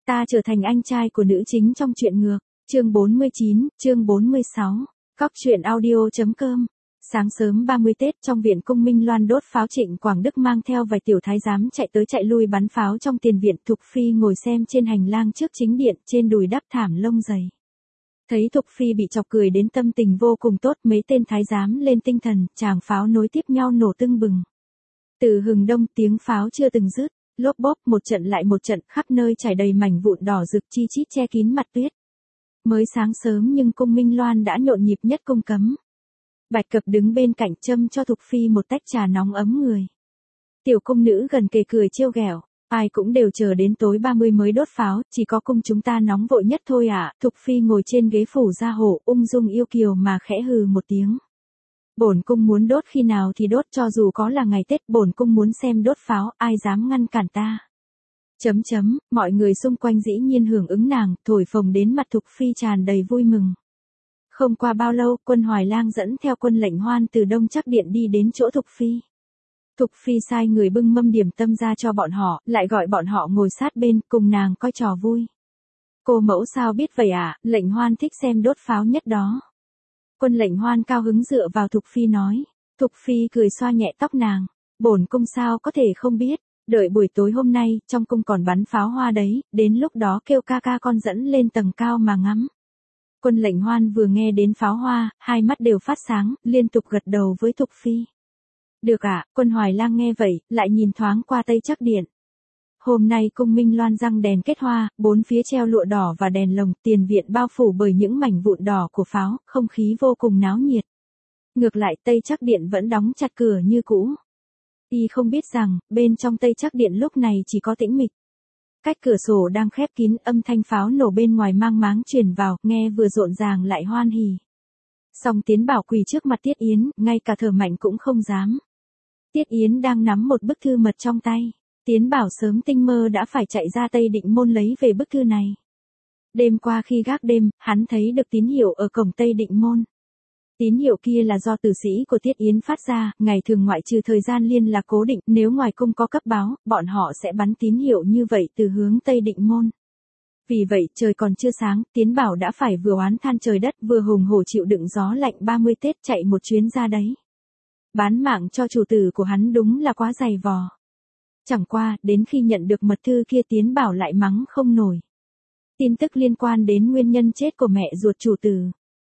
Ta trở thành anh trai của nữ chính trong truyện ngược. Chương 49, chương 46. Cóc truyện audio.com. Sáng sớm 30 Tết trong viện cung Minh Loan đốt pháo, Trịnh Quảng Đức mang theo vài tiểu thái giám chạy tới chạy lui bắn pháo trong tiền viện. Thục Phi ngồi xem trên hành lang trước chính điện, trên đùi đắp thảm lông dày. Thấy Thục Phi bị chọc cười đến tâm tình vô cùng tốt, mấy tên thái giám lên tinh thần, tràng pháo nối tiếp nhau nổ tưng bừng. Từ hừng đông tiếng pháo chưa từng dứt, lốp bốp một trận lại một trận, khắp nơi trải đầy mảnh vụn đỏ rực chi chít che kín mặt tuyết. Mới sáng sớm nhưng cung Minh Loan đã nhộn nhịp nhất cung cấm. Bạch Cập đứng bên cạnh châm cho Thục Phi một tách trà nóng ấm người. Tiểu cung nữ gần kề cười trêu ghẹo, ai cũng đều chờ đến tối 30 mới đốt pháo, chỉ có cung chúng ta nóng vội nhất thôi ạ. Thục Phi ngồi trên ghế phủ gia hộ, ung dung yêu kiều mà khẽ hừ một tiếng. Bổn cung muốn đốt khi nào thì đốt, cho dù có là ngày Tết, bổn cung muốn xem đốt pháo, ai dám ngăn cản ta. Mọi người xung quanh dĩ nhiên hưởng ứng nàng, thổi phồng đến mặt Thục Phi tràn đầy vui mừng. Không qua bao lâu, Quân Hoài Lang dẫn theo Quân Lệnh Hoan từ Đông Trắc Điện đi đến chỗ Thục Phi. Thục Phi sai người bưng mâm điểm tâm ra cho bọn họ, lại gọi bọn họ ngồi sát bên, cùng nàng coi trò vui. Cô mẫu sao biết vậy ạ, Lệnh Hoan thích xem đốt pháo nhất đó. Quân Lệnh Hoan cao hứng dựa vào Thục Phi nói. Thục Phi cười xoa nhẹ tóc nàng. Bổn cung sao có thể không biết, đợi buổi tối hôm nay, trong cung còn bắn pháo hoa đấy, đến lúc đó kêu ca ca con dẫn lên tầng cao mà ngắm. Quân Lệnh Hoan vừa nghe đến pháo hoa, hai mắt đều phát sáng, liên tục gật đầu với Thục Phi. Được ạ, Quân Hoài Lang nghe vậy, lại nhìn thoáng qua Tây Trắc Điện. Hôm nay cung Minh Loan răng đèn kết hoa, bốn phía treo lụa đỏ và đèn lồng, tiền viện bao phủ bởi những mảnh vụn đỏ của pháo, không khí vô cùng náo nhiệt. Ngược lại Tây Trắc Điện vẫn đóng chặt cửa như cũ. Y không biết rằng, bên trong Tây Trắc Điện lúc này chỉ có tĩnh mịch. Cách cửa sổ đang khép kín, âm thanh pháo nổ bên ngoài mang máng truyền vào, nghe vừa rộn ràng lại hoan hỉ. Song Tiến Bảo quỳ trước mặt Tiết Yến, ngay cả thở mạnh cũng không dám. Tiết Yến đang nắm một bức thư mật trong tay. Tiến Bảo sớm tinh mơ đã phải chạy ra Tây Định Môn lấy về bức thư này. Đêm qua khi gác đêm, hắn thấy được tín hiệu ở cổng Tây Định Môn. Tín hiệu kia là do tử sĩ của Tiết Yến phát ra, ngày thường ngoại trừ thời gian liên lạc cố định, nếu ngoài cung có cấp báo, bọn họ sẽ bắn tín hiệu như vậy từ hướng Tây Định Môn. Vì vậy, trời còn chưa sáng, Tiến Bảo đã phải vừa oán than trời đất, vừa hùng hổ chịu đựng gió lạnh 30 Tết chạy một chuyến ra đấy. Bán mạng cho chủ tử của hắn đúng là quá dày vò. Chẳng qua, đến khi nhận được mật thư kia Tiến Bảo lại mắng không nổi. Tin tức liên quan đến nguyên nhân chết của mẹ ruột chủ tử.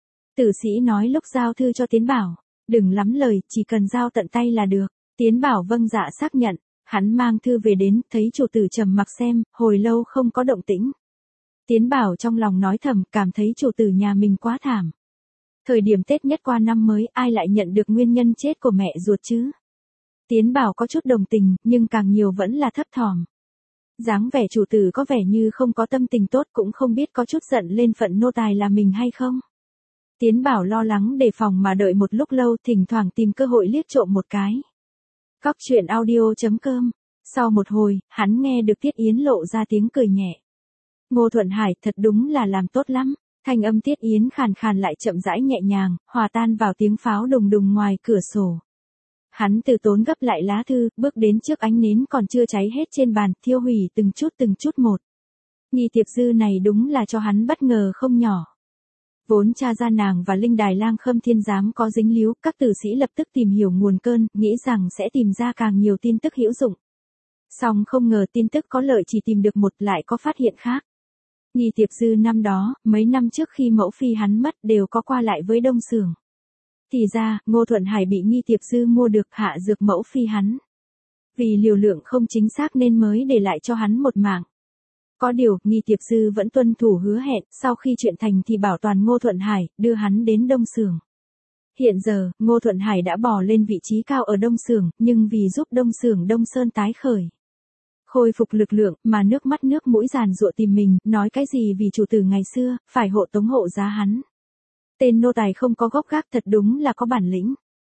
Tử sĩ nói lúc giao thư cho Tiến Bảo, đừng lắm lời, chỉ cần giao tận tay là được. Tiến Bảo vâng dạ xác nhận, hắn mang thư về đến, thấy chủ tử trầm mặc xem, hồi lâu không có động tĩnh. Tiến Bảo trong lòng nói thầm, cảm thấy chủ tử nhà mình quá thảm. Thời điểm Tết nhất qua năm mới, ai lại nhận được nguyên nhân chết của mẹ ruột chứ? Tiến Bảo có chút đồng tình, nhưng càng nhiều vẫn là thấp thỏm. Dáng vẻ chủ tử có vẻ như không có tâm tình tốt, cũng không biết có chút giận lên phận nô tài là mình hay không. Tiến Bảo lo lắng đề phòng mà đợi một lúc lâu, thỉnh thoảng tìm cơ hội liếc trộm một cái. Cóc truyện audio.com. Sau một hồi, hắn nghe được Tiết Yến lộ ra tiếng cười nhẹ. Ngô Thuận Hải thật đúng là làm tốt lắm. Thanh âm Tiết Yến khàn khàn lại chậm rãi nhẹ nhàng, hòa tan vào tiếng pháo đùng đùng ngoài cửa sổ. Hắn từ tốn gấp lại lá thư, bước đến trước ánh nến còn chưa cháy hết trên bàn, thiêu hủy từng chút một. Nghi tiệc dư này đúng là cho hắn bất ngờ không nhỏ. Vốn cha ra nàng và Linh Đài Lang Khâm Thiên Giám có dính líu, các tử sĩ lập tức tìm hiểu nguồn cơn, nghĩ rằng sẽ tìm ra càng nhiều tin tức hữu dụng. Song không ngờ tin tức có lợi chỉ tìm được một, lại có phát hiện khác. Nghi tiệp dư năm đó, mấy năm trước khi mẫu phi hắn mất đều có qua lại với Đông Xưởng. Thì ra, Ngô Thuận Hải bị nghi tiệp dư mua được hạ dược mẫu phi hắn. Vì liều lượng không chính xác nên mới để lại cho hắn một mạng. Có điều, nghi tiệp dư vẫn tuân thủ hứa hẹn, sau khi chuyện thành thì bảo toàn Ngô Thuận Hải, đưa hắn đến Đông Xưởng. Hiện giờ, Ngô Thuận Hải đã bò lên vị trí cao ở Đông Xưởng, nhưng vì giúp Đông Xưởng Đông Sơn tái khởi, khôi phục lực lượng, mà nước mắt nước mũi giàn giụa tìm mình, nói cái gì vì chủ tử ngày xưa, phải hộ tống hộ giá hắn. Tên nô tài không có gốc gác thật đúng là có bản lĩnh.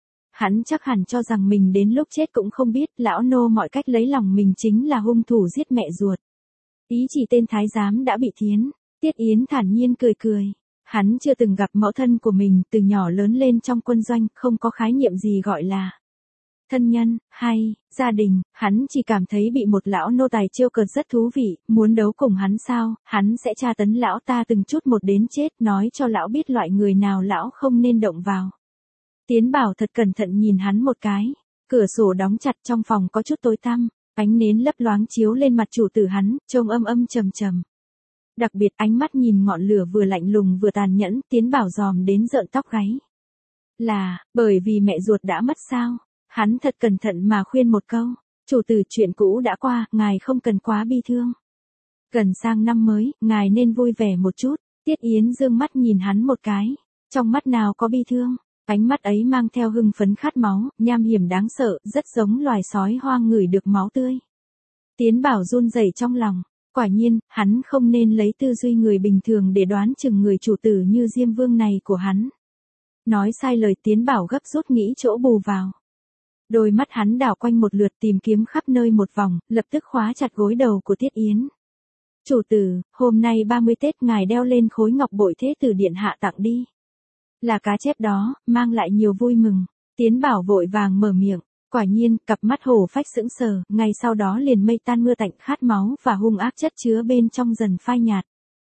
Hắn chắc hẳn cho rằng mình đến lúc chết cũng không biết, lão nô mọi cách lấy lòng mình chính là hung thủ giết mẹ ruột. Ý chỉ tên thái giám đã bị thiến. Tiết Yến thản nhiên cười cười. Hắn chưa từng gặp mẫu thân của mình, từ nhỏ lớn lên trong quân doanh, không có khái niệm gì gọi là thân nhân, hay, gia đình, hắn chỉ cảm thấy bị một lão nô tài trêu cợt rất thú vị, muốn đấu cùng hắn sao, hắn sẽ tra tấn lão ta từng chút một đến chết, nói cho lão biết loại người nào lão không nên động vào. Tiến Bảo thật cẩn thận nhìn hắn một cái, cửa sổ đóng chặt trong phòng có chút tối tăm, ánh nến lấp loáng chiếu lên mặt chủ tử hắn, trông âm âm trầm trầm. Đặc biệt ánh mắt nhìn ngọn lửa vừa lạnh lùng vừa tàn nhẫn, Tiến Bảo dòm đến rợn tóc gáy. Là, bởi vì mẹ ruột đã mất sao? Hắn thật cẩn thận mà khuyên một câu, chủ tử chuyện cũ đã qua, ngài không cần quá bi thương. Gần sang năm mới, ngài nên vui vẻ một chút, Tiết Yến dương mắt nhìn hắn một cái, trong mắt nào có bi thương, ánh mắt ấy mang theo hưng phấn khát máu, nham hiểm đáng sợ, rất giống loài sói hoang ngửi được máu tươi. Tiến Bảo run rẩy trong lòng, quả nhiên, hắn không nên lấy tư duy người bình thường để đoán chừng người chủ tử như Diêm Vương này của hắn. Nói sai lời, Tiến Bảo gấp rút nghĩ chỗ bù vào. Đôi mắt hắn đảo quanh một lượt tìm kiếm khắp nơi một vòng, lập tức khóa chặt gối đầu của Tiết Yến. Chủ tử, hôm nay 30 Tết ngài đeo lên khối ngọc bội thế tử điện hạ tặng đi. Là cá chép đó, mang lại nhiều vui mừng. Tiến Bảo vội vàng mở miệng, quả nhiên, cặp mắt hổ phách sững sờ, ngay sau đó liền mây tan mưa tạnh, khát máu và hung ác chất chứa bên trong dần phai nhạt.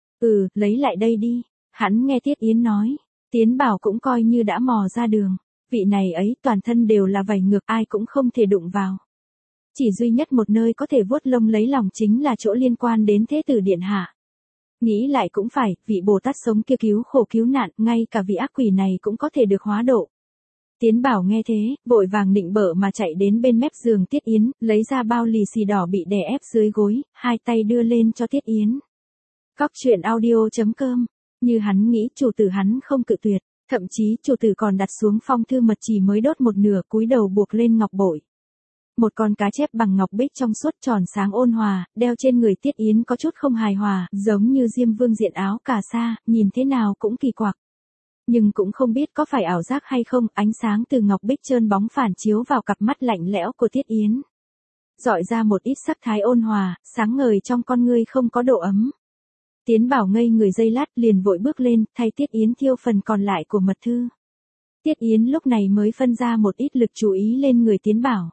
Lấy lại đây đi, hắn nghe Tiết Yến nói. Tiến Bảo cũng coi như đã mò ra đường. Vị này ấy toàn thân đều là vảy ngược, ai cũng không thể đụng vào. Chỉ duy nhất một nơi có thể vuốt lông lấy lòng chính là chỗ liên quan đến thế tử điện hạ. Nghĩ lại cũng phải, vị Bồ Tát sống kia cứu khổ cứu nạn, ngay cả vị ác quỷ này cũng có thể được hóa độ. Tiến Bảo nghe thế, vội vàng nịnh bợ mà chạy đến bên mép giường Tiết Yến, lấy ra bao lì xì đỏ bị đè ép dưới gối, hai tay đưa lên cho Tiết Yến. Cóc truyện audio.com. Như hắn nghĩ, chủ tử hắn không cự tuyệt, thậm chí chủ tử còn đặt xuống phong thư mật chỉ mới đốt một nửa, cúi đầu buộc lên ngọc bội. Một con cá chép bằng ngọc bích trong suốt tròn sáng ôn hòa, đeo trên người Tiết Yến có chút không hài hòa, giống như Diêm Vương diện áo cà sa, nhìn thế nào cũng kỳ quặc. Nhưng cũng không biết có phải ảo giác hay không, ánh sáng từ ngọc bích trơn bóng phản chiếu vào cặp mắt lạnh lẽo của Tiết Yến. Dọi ra một ít sắc thái ôn hòa, sáng ngời trong con ngươi không có độ ấm. Tiến Bảo ngây người giây lát, liền vội bước lên, thay Tiết Yến thiêu phần còn lại của mật thư. Tiết Yến lúc này mới phân ra một ít lực chú ý lên người Tiến Bảo.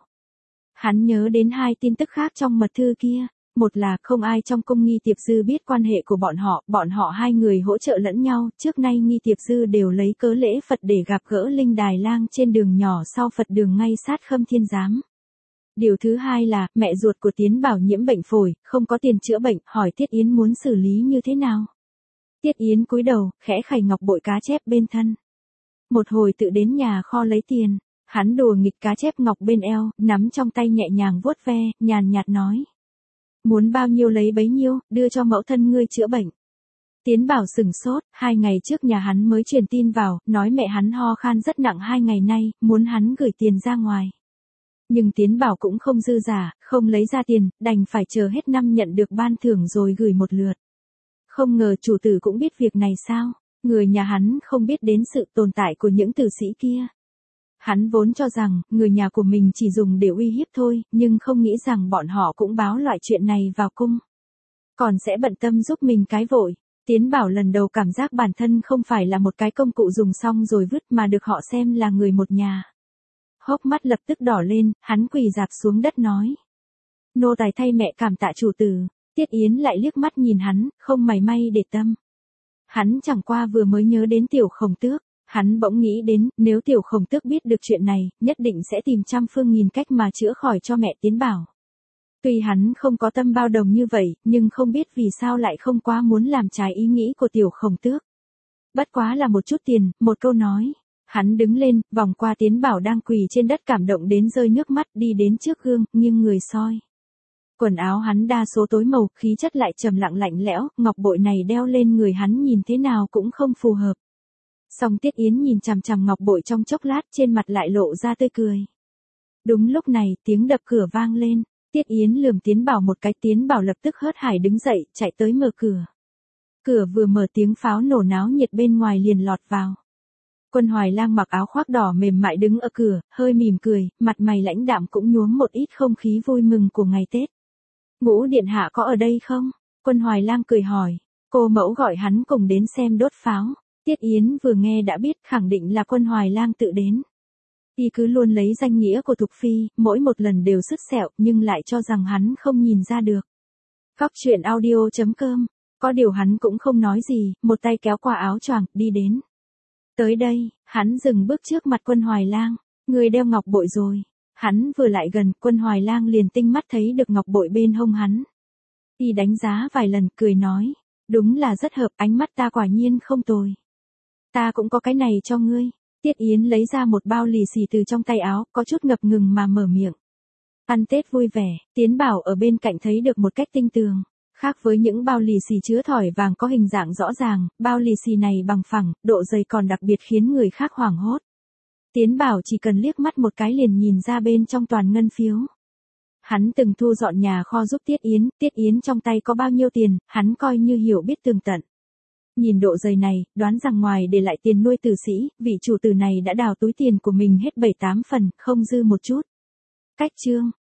Hắn nhớ đến hai tin tức khác trong mật thư kia. Một là không ai trong cung Nghi Tiệp Dư biết quan hệ của bọn họ hai người hỗ trợ lẫn nhau, trước nay Nghi Tiệp Dư đều lấy cớ lễ Phật để gặp gỡ Linh Đài Lang trên đường nhỏ sau Phật đường ngay sát Khâm Thiên Giám. Điều thứ hai là, mẹ ruột của Tiến Bảo nhiễm bệnh phổi, không có tiền chữa bệnh, hỏi Tiết Yến muốn xử lý như thế nào. Tiết Yến cúi đầu, khẽ khày ngọc bội cá chép bên thân. Một hồi tự đến nhà kho lấy tiền, hắn đùa nghịch cá chép ngọc bên eo, nắm trong tay nhẹ nhàng vuốt ve, nhàn nhạt nói. Muốn bao nhiêu lấy bấy nhiêu, đưa cho mẫu thân ngươi chữa bệnh. Tiến Bảo sừng sốt, 2 ngày trước nhà hắn mới truyền tin vào, nói mẹ hắn ho khan rất nặng 2 ngày nay, muốn hắn gửi tiền ra ngoài. Nhưng Tiến Bảo cũng không dư giả, không lấy ra tiền, đành phải chờ hết năm nhận được ban thưởng rồi gửi một lượt. Không ngờ chủ tử cũng biết việc này sao, người nhà hắn không biết đến sự tồn tại của những tử sĩ kia. Hắn vốn cho rằng, người nhà của mình chỉ dùng để uy hiếp thôi, nhưng không nghĩ rằng bọn họ cũng báo loại chuyện này vào cung. Còn sẽ bận tâm giúp mình cái vội. Tiến Bảo lần đầu cảm giác bản thân không phải là một cái công cụ dùng xong rồi vứt mà được họ xem là người một nhà. Hốc mắt lập tức đỏ lên, hắn quỳ rạp xuống đất nói. Nô tài thay mẹ cảm tạ chủ tử. Tiết Yến lại liếc mắt nhìn hắn, không mảy may để tâm. Hắn chẳng qua vừa mới nhớ đến Tiểu Khổng Tước. Hắn bỗng nghĩ đến, nếu Tiểu Khổng Tước biết được chuyện này, nhất định sẽ tìm trăm phương nghìn cách mà chữa khỏi cho mẹ Tiến Bảo. Tuy hắn không có tâm bao đồng như vậy, nhưng không biết vì sao lại không quá muốn làm trái ý nghĩ của Tiểu Khổng Tước. Bất quá là một chút tiền, một câu nói. Hắn đứng lên, vòng qua Tiến Bảo đang quỳ trên đất cảm động đến rơi nước mắt, đi đến trước gương, nghiêng người soi. Quần áo hắn đa số tối màu, khí chất lại trầm lặng lạnh lẽo, ngọc bội này đeo lên người hắn nhìn thế nào cũng không phù hợp. Song Tiết Yến nhìn chằm chằm ngọc bội trong chốc lát, trên mặt lại lộ ra tươi cười. Đúng lúc này, tiếng đập cửa vang lên, Tiết Yến lườm Tiến Bảo một cái, Tiến Bảo lập tức hớt hải đứng dậy, chạy tới mở cửa. Cửa vừa mở tiếng pháo nổ náo nhiệt bên ngoài liền lọt vào. Quân Hoài Lang mặc áo khoác đỏ mềm mại đứng ở cửa, hơi mỉm cười, mặt mày lãnh đạm cũng nhuốm một ít không khí vui mừng của ngày Tết. Ngũ điện hạ có ở đây không? Quân Hoài Lang cười hỏi. Cô mẫu gọi hắn cùng đến xem đốt pháo. Tiết Yến vừa nghe đã biết, khẳng định là Quân Hoài Lang tự đến. Y cứ luôn lấy danh nghĩa của Thục Phi, mỗi một lần đều sứt sẹo nhưng lại cho rằng hắn không nhìn ra được. Góc truyện audio.com. Có điều hắn cũng không nói gì, một tay kéo qua áo choàng, đi đến. Tới đây, hắn dừng bước trước mặt Quân Hoài Lang. Người đeo ngọc bội rồi. Hắn vừa lại gần, Quân Hoài Lang liền tinh mắt thấy được ngọc bội bên hông hắn. Y đánh giá vài lần, cười nói. Đúng là rất hợp, ánh mắt ta quả nhiên không tồi. Ta cũng có cái này cho ngươi. Tiết Yến lấy ra một bao lì xì từ trong tay áo, có chút ngập ngừng mà mở miệng. Ăn Tết vui vẻ, Tiến Bảo ở bên cạnh thấy được một cách tinh tường. Khác với những bao lì xì chứa thỏi vàng có hình dạng rõ ràng, bao lì xì này bằng phẳng, độ dày còn đặc biệt khiến người khác hoảng hốt. Tiến Bảo chỉ cần liếc mắt một cái liền nhìn ra bên trong toàn ngân phiếu. Hắn từng thu dọn nhà kho giúp Tiết Yến trong tay có bao nhiêu tiền, hắn coi như hiểu biết tường tận. Nhìn độ dày này, đoán rằng ngoài để lại tiền nuôi tử sĩ, vị chủ tử này đã đào túi tiền của mình hết 7-8 phần, không dư một chút. Cách chương.